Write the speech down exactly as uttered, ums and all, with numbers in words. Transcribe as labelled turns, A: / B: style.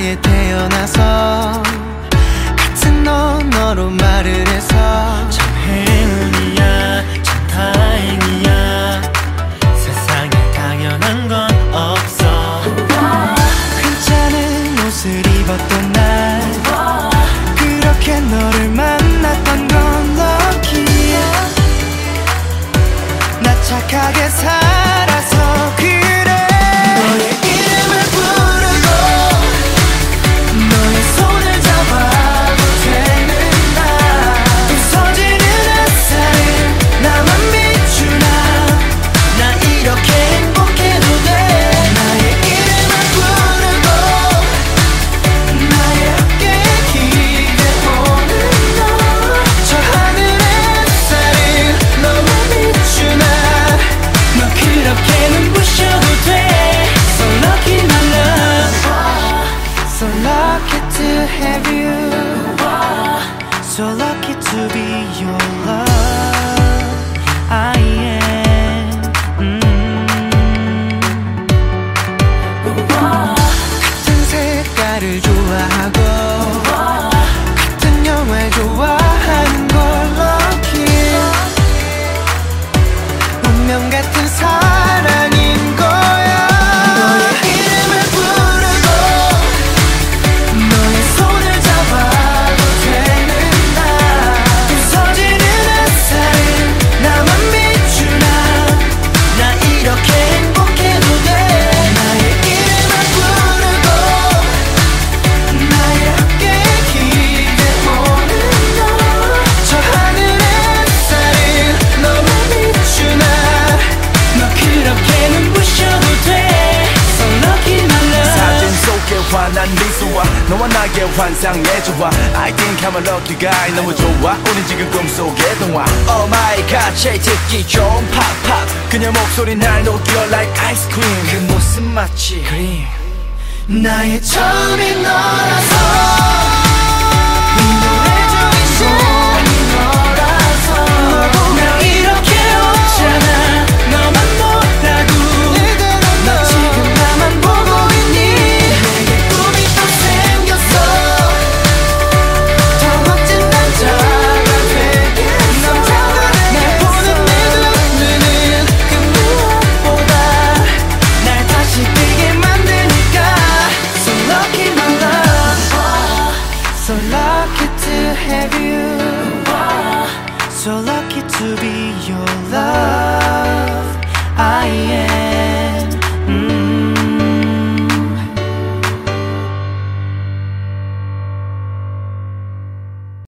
A: 세상에 태어나서 같은 언어로 말을 해서
B: 참 행운이야 참 다행이야 세상에 당연한 건 없어
A: 괜찮은 옷을 입었던 날 그렇게 너를 만났던 건 lucky 나 착하게 살아서 그래 너의 이름을 부르고 너의 손을 잡아도 되는 날 웃어지는 햇살을 나만 비추나 나 이렇게 행복해도 돼 나의 이름을 부르고 나의 어깨에 기대보는 너 저 하늘의 햇살을 너만 비추나 너 그렇게 눈부셔도 돼 So lucky my love So lucky to have you So lucky to be your love I am 음. 같은 색깔을 좋아하고 같은 영화를 좋아하는 걸 lucky 운명 같은 사랑인 거야 너의 이름을 부르고 너의 손을 잡아도 되는 날 웃어지는 햇살을 나만 비추나 나 이렇게 행복해도 돼 나의 이름을 부르고 나의 어깨에 기대보는 너 저 하늘의 햇살을 너만 비추나 너 그렇게 눈부셔도 돼 So lucky my love
C: 사진 속에 환한 미소와 너와 나의 환상의 조화 I think I'm a lucky guy 너무 좋아 우린 지금 꿈속의 동화 Oh my god 제일 듣기 좋은 팝팝 그녀 목소리 날 녹여 like ice cream 그 모습 마치 그림
A: 나의 처음인 너라서 이 노래 중에 제일 너라서 나 이렇게 없잖아 너만 보라고 너 지금 나만 보고 있니 내게 꿈이 또 생겼어 더 멋진 남자가 되겠어 날 보는 내 눈은 그 무엇보다 날 다시 뛰게 만드니까 So lucky my love So lucky to have you So lucky to be yours